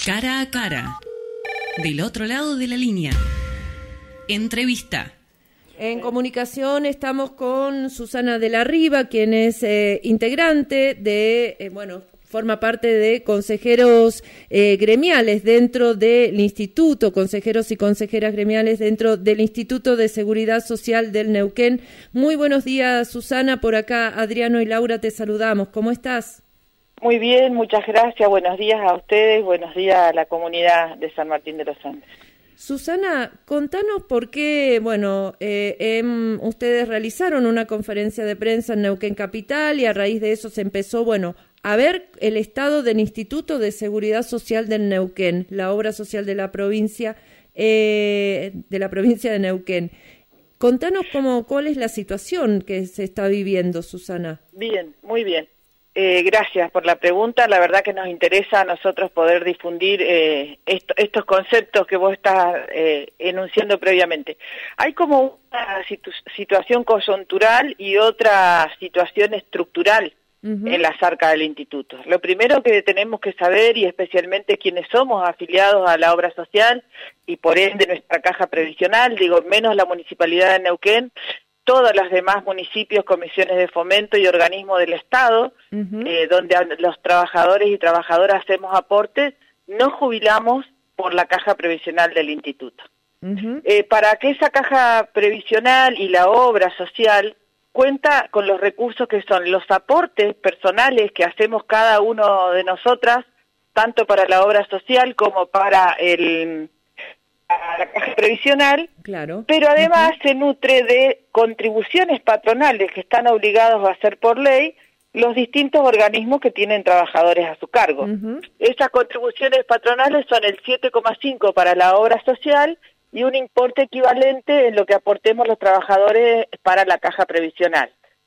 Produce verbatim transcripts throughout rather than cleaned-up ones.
Cara a cara. Del otro lado de la línea. Entrevista. En comunicación estamos con Susana de la Riva, quien es eh, integrante de, eh, bueno, forma parte de consejeros eh, gremiales dentro del Instituto, consejeros y consejeras gremiales dentro del Instituto de Seguridad Social del Neuquén. Muy buenos días, Susana. Por acá Adriano y Laura te saludamos. ¿Cómo estás? Muy bien, muchas gracias. Buenos días a ustedes, buenos días a la comunidad de San Martín de los Andes. Susana, contanos por qué, bueno, eh, eh, ustedes realizaron una conferencia de prensa en Neuquén Capital y a raíz de eso se empezó, bueno, a ver el estado del Instituto de Seguridad Social del Neuquén, la obra social de la provincia, eh, de la provincia de Neuquén. Contanos cómo, cuál es la situación que se está viviendo, Susana. Bien, muy bien. Eh, gracias por la pregunta. La verdad que nos interesa a nosotros poder difundir eh, esto, estos conceptos que vos estás eh, enunciando previamente. Hay como una situ situación coyuntural y otra situación estructural uh-huh. en la zarca del instituto. Lo primero que tenemos que saber, y especialmente quienes somos afiliados a la obra social y por ende nuestra caja previsional, digo, menos la Municipalidad de Neuquén, todos los demás municipios, comisiones de fomento y organismos del Estado, uh-huh. eh, donde los trabajadores y trabajadoras hacemos aportes, nos jubilamos por la caja previsional del instituto. Uh-huh. Eh, para que esa caja previsional y la obra social cuenta con los recursos que son los aportes personales que hacemos cada uno de nosotras, tanto para la obra social como para el... a la caja previsional, claro. pero además uh-huh. se nutre de contribuciones patronales que están obligados a hacer por ley los distintos organismos que tienen trabajadores a su cargo. Uh-huh. Esas contribuciones patronales son el siete coma cinco para la obra social y un importe equivalente en lo que aportemos los trabajadores para la caja previsional.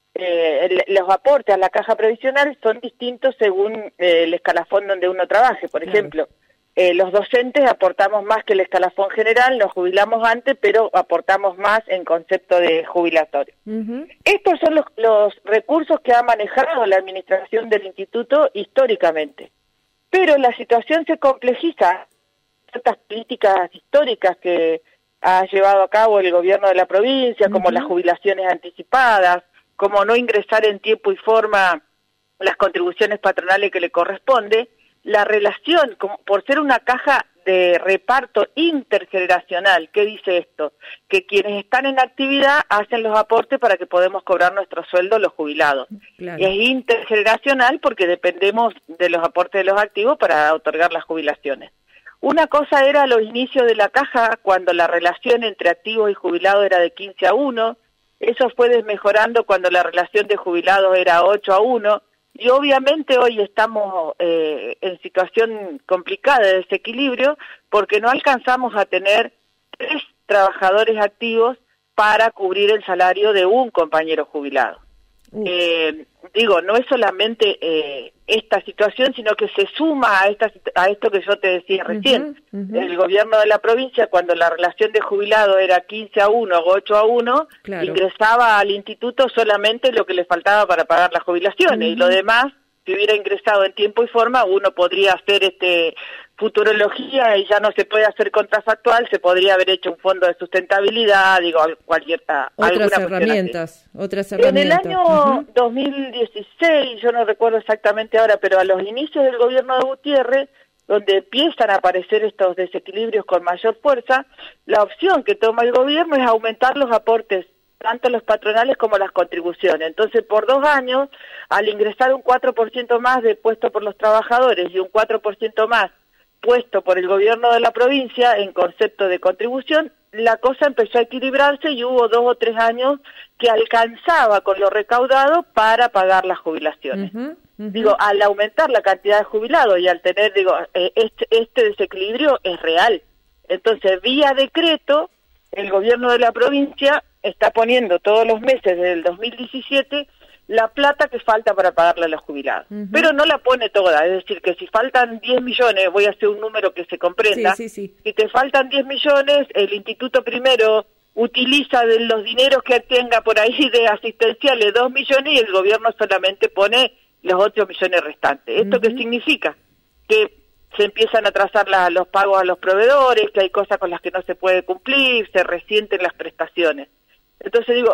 Eh, el, los aportes a la caja previsional son distintos según eh, el escalafón donde uno trabaje, por claro. ejemplo. Eh, los docentes aportamos más que el escalafón general, nos jubilamos antes, pero aportamos más en concepto de jubilatorio. Uh-huh. Estos son los, los recursos que ha manejado la administración del instituto históricamente. Pero la situación se complejiza, ciertas políticas históricas que ha llevado a cabo el gobierno de la provincia, uh-huh. como las jubilaciones anticipadas, como no ingresar en tiempo y forma las contribuciones patronales que le corresponde. La relación, como por ser una caja de reparto intergeneracional, ¿qué dice esto? Que quienes están en actividad hacen los aportes para que podamos cobrar nuestro sueldo los jubilados. Claro. Y es intergeneracional porque dependemos de los aportes de los activos para otorgar las jubilaciones. Una cosa era a los inicios de la caja, cuando la relación entre activos y jubilados era de quince a uno, eso fue desmejorando cuando la relación de jubilados era ocho a uno, y obviamente hoy estamos eh, en situación complicada de desequilibrio porque no alcanzamos a tener tres trabajadores activos para cubrir el salario de un compañero jubilado. Uh. Eh, digo, no es solamente eh, esta situación, sino que se suma a, esta, a esto que yo te decía recién. Uh-huh, uh-huh. El gobierno de la provincia, cuando la relación de jubilado era quince a uno o ocho a uno, claro. ingresaba al instituto solamente lo que le faltaba para pagar las jubilaciones, uh-huh. y lo demás, si hubiera ingresado en tiempo y forma, uno podría hacer este futurología y ya no se puede hacer contrafactual, se podría haber hecho un fondo de sustentabilidad, digo, cualquier otras herramientas, otras herramientas. En el año uh-huh. dos mil dieciséis, yo no recuerdo exactamente ahora, pero a los inicios del gobierno de Gutiérrez, donde empiezan a aparecer estos desequilibrios con mayor fuerza, la opción que toma el gobierno es aumentar los aportes, tanto los patronales como las contribuciones. Entonces, por dos años, al ingresar un cuatro por ciento más de puesto por los trabajadores y un cuatro por ciento más puesto por el gobierno de la provincia en concepto de contribución, la cosa empezó a equilibrarse y hubo dos o tres años que alcanzaba con lo recaudado para pagar las jubilaciones. Uh-huh, uh-huh. Digo, al aumentar la cantidad de jubilados y al tener, digo, eh, este, este desequilibrio es real. Entonces, vía decreto, el gobierno de la provincia está poniendo todos los meses desde el dos mil diecisiete la plata que falta para pagarle a los jubilados. Uh-huh. Pero no la pone toda, es decir, que si faltan diez millones, voy a hacer un número que se comprenda, sí, sí, sí. si te faltan diez millones, el instituto primero utiliza de los dineros que tenga por ahí de asistenciales dos millones y el gobierno solamente pone los ocho millones restantes. ¿Esto uh-huh. qué significa? Que se empiezan a trazar la, los pagos a los proveedores, que hay cosas con las que no se puede cumplir, se resienten las prestaciones. Entonces digo,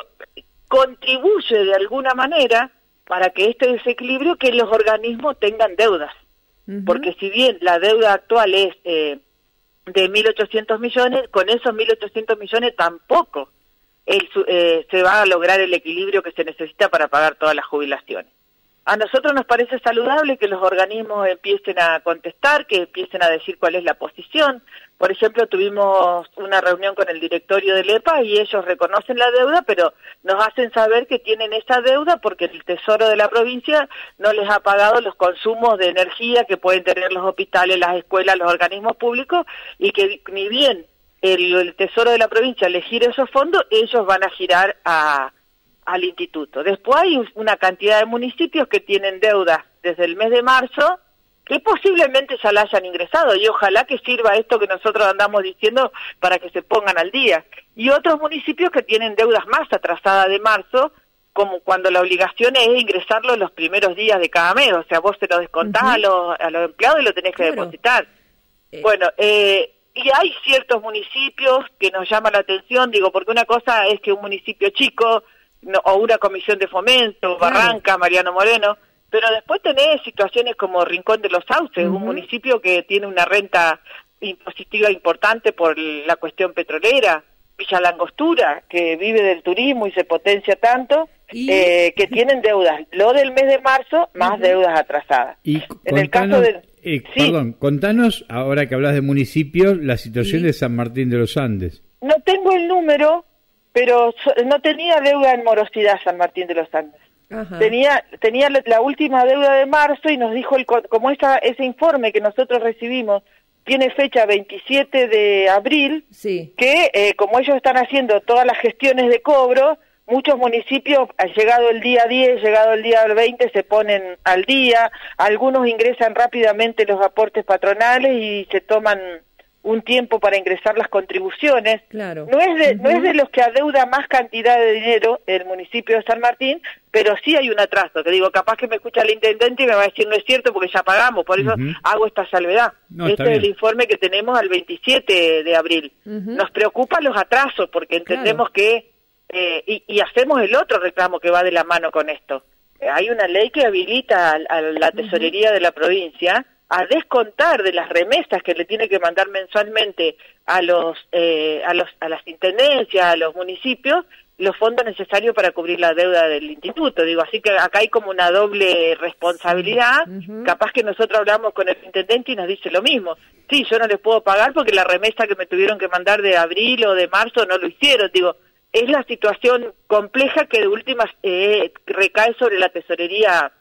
contribuye de alguna manera para que este desequilibrio, que los organismos tengan deudas. Uh-huh. Porque si bien la deuda actual es eh, de mil ochocientos millones, con esos mil ochocientos millones tampoco el, eh, se va a lograr el equilibrio que se necesita para pagar todas las jubilaciones. A nosotros nos parece saludable que los organismos empiecen a contestar, que empiecen a decir cuál es la posición. Por ejemplo, tuvimos una reunión con el directorio del E P A y ellos reconocen la deuda, pero nos hacen saber que tienen esa deuda porque el Tesoro de la provincia no les ha pagado los consumos de energía que pueden tener los hospitales, las escuelas, los organismos públicos, y que ni bien el, el Tesoro de la provincia le gire esos fondos, ellos van a girar a... al instituto. Después hay una cantidad de municipios que tienen deudas desde el mes de marzo que posiblemente ya la hayan ingresado y ojalá que sirva esto que nosotros andamos diciendo para que se pongan al día. Y otros municipios que tienen deudas más atrasadas de marzo, como cuando la obligación es ingresarlo los primeros días de cada mes, o sea, vos se lo descontás uh-huh. a, los, a los empleados y lo tenés que claro. depositar. Eh. Bueno, eh, y hay ciertos municipios que nos llaman la atención, digo, porque una cosa es que un municipio chico No, o una comisión de fomento, Barranca, Mariano Moreno, pero después tenés situaciones como Rincón de los Sauces, uh-huh. un municipio que tiene una renta impositiva importante por la cuestión petrolera, Villa Langostura, que vive del turismo y se potencia tanto, ¿Y? eh, que tienen deudas, lo del mes de marzo, más uh-huh. deudas atrasadas. Y en contanos, el caso de... eh, sí. Perdón, contanos, ahora que hablas de municipios, la situación ¿Sí? de San Martín de los Andes. No tengo el número, pero no tenía deuda en morosidad San Martín de los Andes. Ajá. Tenía tenía la última deuda de marzo y nos dijo, el como esa, ese informe que nosotros recibimos tiene fecha veintisiete de abril, sí. que eh, como ellos están haciendo todas las gestiones de cobro, muchos municipios, llegado el día diez, llegado el día veinte, se ponen al día, algunos ingresan rápidamente los aportes patronales y se toman un tiempo para ingresar las contribuciones. Claro. No es de, uh-huh. no es de los que adeuda más cantidad de dinero el municipio de San Martín, pero sí hay un atraso, que digo, capaz que me escucha el intendente y me va a decir no es cierto porque ya pagamos, por eso uh-huh. hago esta salvedad. No, este es bien. El informe que tenemos al veintisiete de abril. Uh-huh. Nos preocupan los atrasos porque entendemos claro. que, eh, y, y hacemos el otro reclamo que va de la mano con esto. Eh, hay una ley que habilita a, a la tesorería uh-huh. de la provincia a descontar de las remesas que le tiene que mandar mensualmente a los eh, a los a las intendencias, a los municipios, los fondos necesarios para cubrir la deuda del instituto. Digo, así que acá hay como una doble responsabilidad. Uh-huh. Capaz que nosotros hablamos con el intendente y nos dice lo mismo. Sí, yo no les puedo pagar porque la remesa que me tuvieron que mandar de abril o de marzo no lo hicieron. Digo, es la situación compleja que de últimas eh, recae sobre la tesorería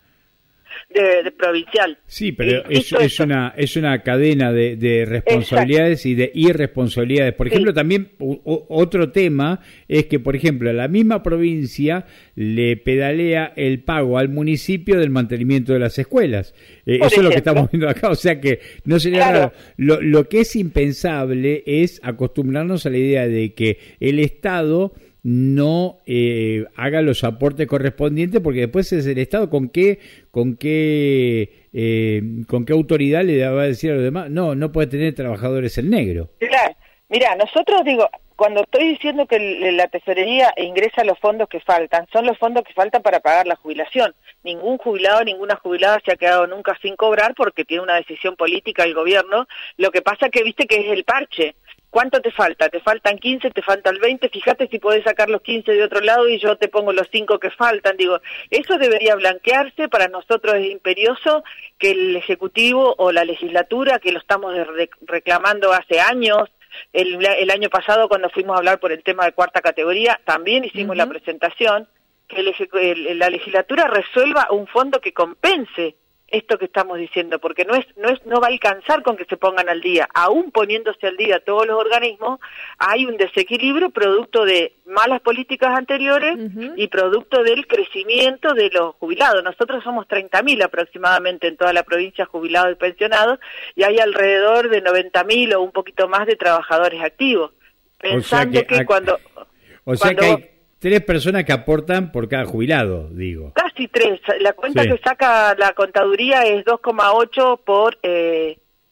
De, de provincial. Sí, pero es, es una es una cadena de, de responsabilidades Exacto. y de irresponsabilidades. Por ejemplo, sí. también o, otro tema es que, por ejemplo, la misma provincia le pedalea el pago al municipio del mantenimiento de las escuelas. Eh, eso ejemplo. Es lo que estamos viendo acá, o sea que no sería claro. raro. Lo, lo que es impensable es acostumbrarnos a la idea de que el Estado no eh, haga los aportes correspondientes, porque después es el Estado con qué con qué eh, con qué autoridad le va a decir a los demás no no puede tener trabajadores en negro. Claro, mira, nosotros digo, cuando estoy diciendo que la tesorería ingresa los fondos que faltan, son los fondos que faltan para pagar la jubilación. Ningún jubilado, ninguna jubilada se ha quedado nunca sin cobrar porque tiene una decisión política el gobierno. Lo que pasa que viste que es el parche. ¿Cuánto te falta? ¿Te faltan quince? ¿Te faltan veinte? Fíjate si podés sacar los quince de otro lado y yo te pongo los cinco que faltan. Digo, eso debería blanquearse. Para nosotros es imperioso que el Ejecutivo o la legislatura, que lo estamos reclamando hace años, el, el año pasado cuando fuimos a hablar por el tema de cuarta categoría, también hicimos uh-huh. la presentación, que el, el, la legislatura resuelva un fondo que compense esto que estamos diciendo, porque no es no es no va a alcanzar con que se pongan al día. Aún poniéndose al día todos los organismos, hay un desequilibrio producto de malas políticas anteriores uh-huh. y producto del crecimiento de los jubilados. Nosotros somos treinta mil aproximadamente en toda la provincia jubilados y pensionados, y hay alrededor de noventa mil o un poquito más de trabajadores activos. Pensando o sea que, que cuando... O sea cuando, que hay tres personas que aportan por cada jubilado, digo. Casi tres. La cuenta sí. que saca la contaduría es dos coma ocho por eh,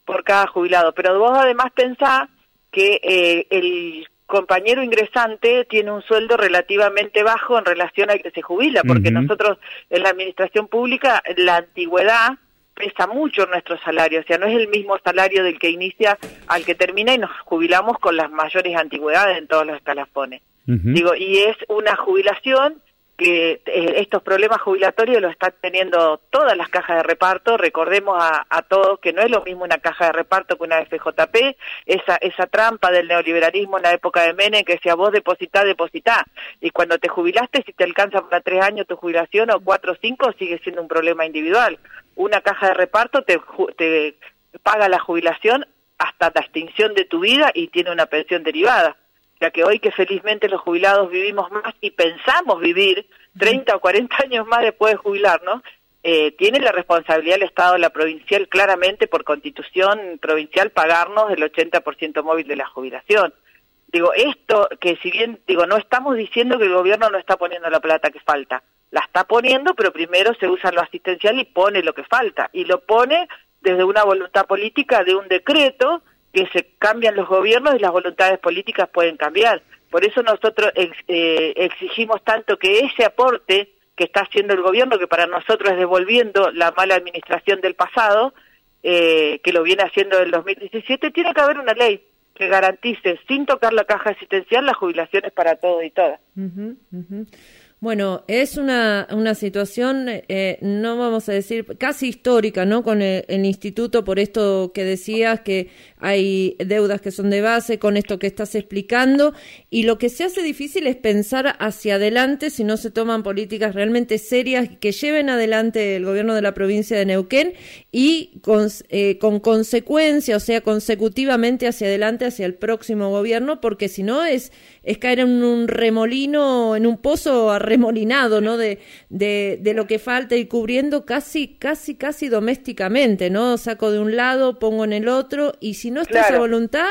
por cada jubilado. Pero vos además pensás que eh, el compañero ingresante tiene un sueldo relativamente bajo en relación al que se jubila, porque uh-huh. nosotros en la administración pública la antigüedad pesa mucho en nuestro salario, o sea, no es el mismo salario del que inicia al que termina y nos jubilamos con las mayores antigüedades en todos los escalafones. Uh-huh. Digo, y es una jubilación que eh, estos problemas jubilatorios los están teniendo todas las cajas de reparto. Recordemos a, a todos que no es lo mismo una caja de reparto que una F J P, esa esa trampa del neoliberalismo en la época de Menem que decía vos depositá, depositá, y cuando te jubilaste, si te alcanza para tres años tu jubilación o cuatro o cinco, sigue siendo un problema individual. Una caja de reparto te, te paga la jubilación hasta la extinción de tu vida y tiene una pensión derivada. Ya que hoy que felizmente los jubilados vivimos más y pensamos vivir treinta o cuarenta años más después de jubilarnos, eh, tiene la responsabilidad del Estado, la provincial, claramente por constitución provincial, pagarnos el ochenta por ciento móvil de la jubilación. Digo, esto que si bien, digo, no estamos diciendo que el gobierno no está poniendo la plata que falta, la está poniendo, pero primero se usa lo asistencial y pone lo que falta, y lo pone desde una voluntad política de un decreto que se cambian los gobiernos y las voluntades políticas pueden cambiar. Por eso nosotros ex, eh, exigimos tanto que ese aporte que está haciendo el gobierno, que para nosotros es devolviendo la mala administración del pasado, eh, que lo viene haciendo en el dos mil diecisiete, tiene que haber una ley que garantice, sin tocar la caja asistencial, las jubilaciones para todos y todas. Uh-huh, uh-huh. Bueno, es una, una situación, eh, no vamos a decir, casi histórica, ¿no? Con el, el instituto, por esto que decías, que hay deudas que son de base, con esto que estás explicando, y lo que se hace difícil es pensar hacia adelante si no se toman políticas realmente serias que lleven adelante el gobierno de la provincia de Neuquén y con, eh, con consecuencia, o sea, consecutivamente hacia adelante, hacia el próximo gobierno, porque si no es, es caer en un remolino, en un pozo remolinado, ¿no? De, de, de lo que falta y cubriendo casi, casi, casi domésticamente, ¿no? Saco de un lado, pongo en el otro, y si no está claro. esa voluntad,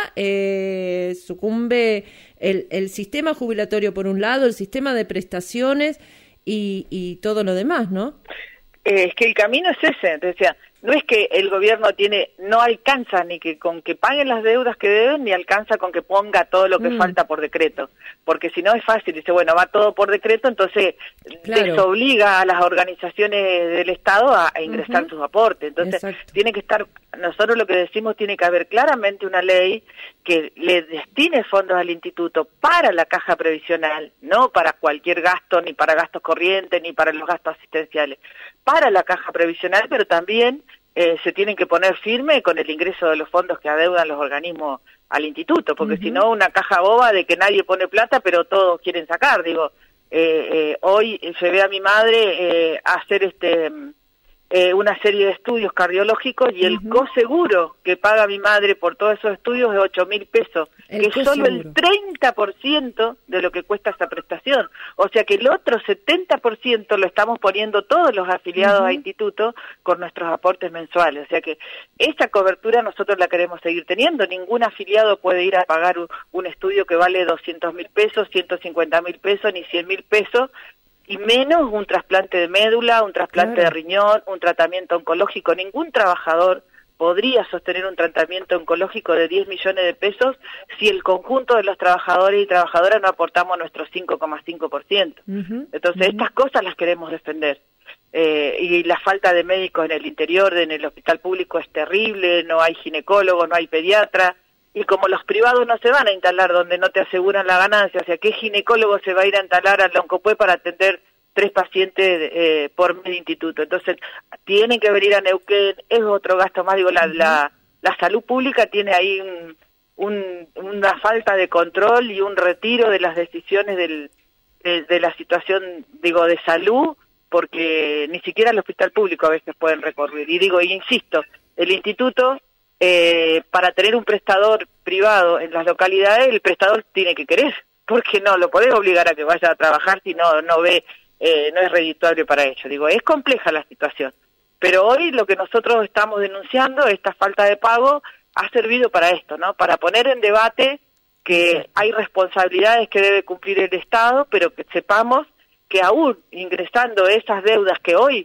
eh, sucumbe el, el sistema jubilatorio por un lado, el sistema de prestaciones y, y todo lo demás, ¿no? Eh, es que el camino es ese, decía, no es que el gobierno tiene, no alcanza ni que con que paguen las deudas que deben, ni alcanza con que ponga todo lo que mm. falta por decreto, porque si no es fácil, dice, bueno, va todo por decreto, entonces claro. desobliga a las organizaciones del Estado a, a ingresar uh-huh. sus aportes, entonces Exacto. tiene que estar, nosotros lo que decimos, tiene que haber claramente una ley que le destine fondos al instituto para la caja previsional, no para cualquier gasto, ni para gastos corrientes, ni para los gastos asistenciales, para la caja previsional, pero también eh, se tienen que poner firme con el ingreso de los fondos que adeudan los organismos al instituto, porque uh-huh. si no, una caja boba de que nadie pone plata, pero todos quieren sacar. Digo, eh, eh, hoy llevé a mi madre eh, a hacer este eh, una serie de estudios cardiológicos y uh-huh. el coseguro que paga mi madre por todos esos estudios es ocho mil pesos, el que es solo el treinta por ciento de lo que cuesta esa prestación. O sea que el otro setenta por ciento lo estamos poniendo todos los afiliados uh-huh. a instituto con nuestros aportes mensuales. O sea que esa cobertura nosotros la queremos seguir teniendo. Ningún afiliado puede ir a pagar un, un estudio que vale doscientos mil pesos, ciento cincuenta mil pesos, ni cien mil pesos, y menos un trasplante de médula, un trasplante claro. de riñón, un tratamiento oncológico. Ningún trabajador podría sostener un tratamiento oncológico de diez millones de pesos si el conjunto de los trabajadores y trabajadoras no aportamos nuestro cinco coma cinco por ciento. Uh-huh. Entonces, uh-huh. estas cosas las queremos defender. Eh, y la falta de médicos en el interior, en el hospital público es terrible, no hay ginecólogo, no hay pediatra. Y como los privados no se van a instalar donde no te aseguran la ganancia, o sea, ¿qué ginecólogo se va a ir a instalar al Oncopue para atender tres pacientes eh, por medio instituto? Entonces, tienen que venir a Neuquén, es otro gasto más. Digo, la, uh-huh. la, la salud pública tiene ahí un, un, una falta de control y un retiro de las decisiones del, de, de la situación, digo, de salud, porque ni siquiera el hospital público a veces pueden recorrer. Y digo, y insisto, el instituto... Eh, para tener un prestador privado en las localidades, el prestador tiene que querer, porque no lo podés obligar a que vaya a trabajar si no no ve, eh, no es redituable para ello. Digo, es compleja la situación, pero hoy lo que nosotros estamos denunciando, esta falta de pago, ha servido para esto, ¿no? Para poner en debate que hay responsabilidades que debe cumplir el Estado, pero que sepamos que aún ingresando esas deudas que hoy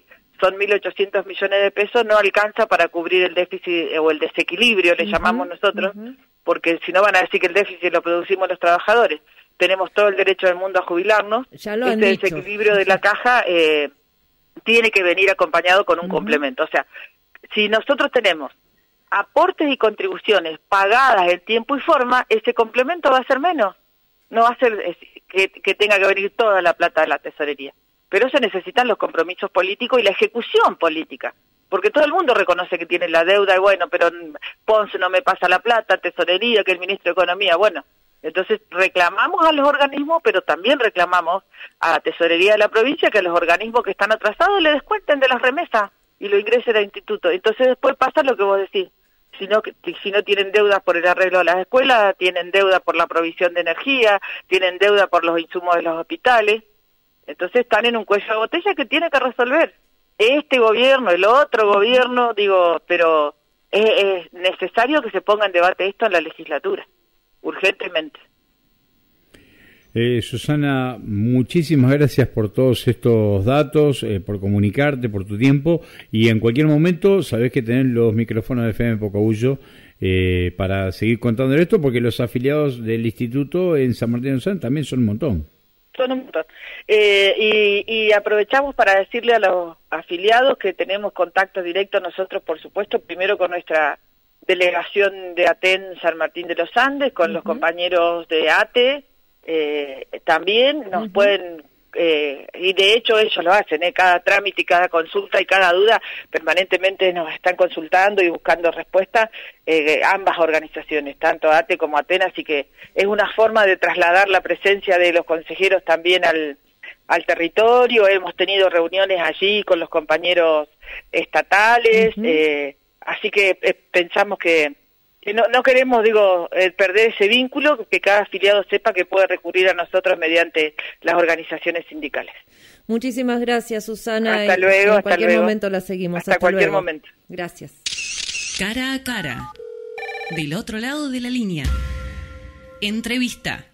son mil ochocientos millones de pesos, no alcanza para cubrir el déficit o el desequilibrio, le uh-huh, llamamos nosotros, uh-huh. porque si no van a decir que el déficit lo producimos los trabajadores. Tenemos todo el derecho del mundo a jubilarnos. Ya lo han este dicho. Desequilibrio de la caja eh, tiene que venir acompañado con un uh-huh. complemento. O sea, si nosotros tenemos aportes y contribuciones pagadas en tiempo y forma, ese complemento va a ser menos. No va a ser es, que, que tenga que venir toda la plata de la tesorería. Pero se necesitan los compromisos políticos y la ejecución política. Porque todo el mundo reconoce que tiene la deuda y bueno, pero Ponce no me pasa la plata, tesorería, que el ministro de Economía, bueno. Entonces reclamamos a los organismos, pero también reclamamos a la tesorería de la provincia que los organismos que están atrasados le descuenten de las remesas y lo ingresen al instituto. Entonces después pasa lo que vos decís. Si no, si no tienen deuda por el arreglo de las escuelas, tienen deuda por la provisión de energía, tienen deuda por los insumos de los hospitales. Entonces están en un cuello de botella que tiene que resolver este gobierno, el otro gobierno, digo, pero es, es necesario que se ponga en debate esto en la legislatura, urgentemente. Eh, Susana, muchísimas gracias por todos estos datos, eh, por comunicarte, por tu tiempo, y en cualquier momento sabés que tenés los micrófonos de F M Pocahullo eh, para seguir contando esto, porque los afiliados del instituto en San Martín de Los Andes también son un montón. Son un montón. Eh, y, y aprovechamos para decirle a los afiliados que tenemos contacto directo nosotros, por supuesto, primero con nuestra delegación de A T E N San Martín de los Andes, con uh-huh. los compañeros de A T E, eh, también nos uh-huh. pueden, eh, y de hecho ellos lo hacen, ¿eh? Cada trámite y cada consulta y cada duda permanentemente nos están consultando y buscando respuestas, eh, ambas organizaciones, tanto A T E como A T E N, así que es una forma de trasladar la presencia de los consejeros también al, al territorio. Hemos tenido reuniones allí con los compañeros estatales, uh-huh. eh, así que eh, pensamos que No, no queremos, digo, eh, perder ese vínculo, que cada afiliado sepa que puede recurrir a nosotros mediante las organizaciones sindicales. Muchísimas gracias, Susana. Hasta luego, en hasta cualquier luego. momento la seguimos. Hasta, hasta cualquier luego. momento. Gracias. Cara a cara. Del otro lado de la línea. Entrevista.